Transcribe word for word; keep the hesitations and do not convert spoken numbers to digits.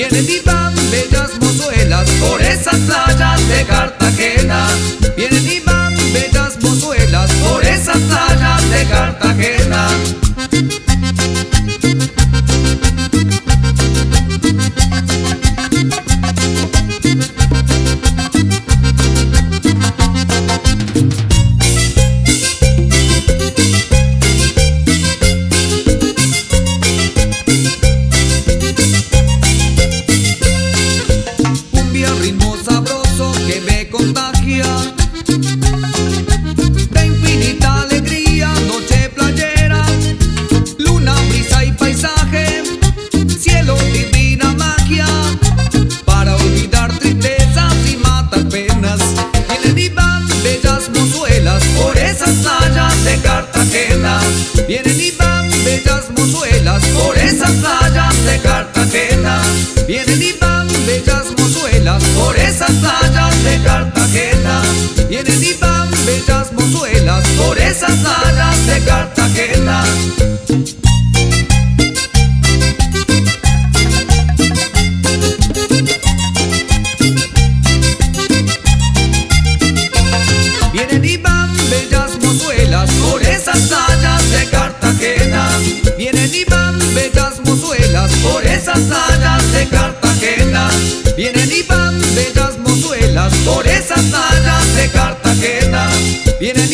Vienen y van bellas mozuelas por esas playas de Cartagena. Vienen y van bellas mozuelas por esas playas de Cartagena. Ritmo sabroso que me contagia de infinita alegría, noche playera, luna, brisa y paisaje, cielo, divina magia, para olvidar tristezas y matar penas. Vienen y van bellas mozuelas por esas playas de Cartagena. Vienen y van bellas mozuelas por esas playas de Cartagena. Vienen y van bellas mozuelas por esas playas de Cartagena. Vienen y van bellas mozuelas por esas playas de Cartagena. Vienen y van bellas mozuelas por esas playas de Cartagena. Vienen y van bellas mozuelas por esas playas de Cartagena. Vienen y van bellas mozuelas por esas playas de Cartagena. Vienen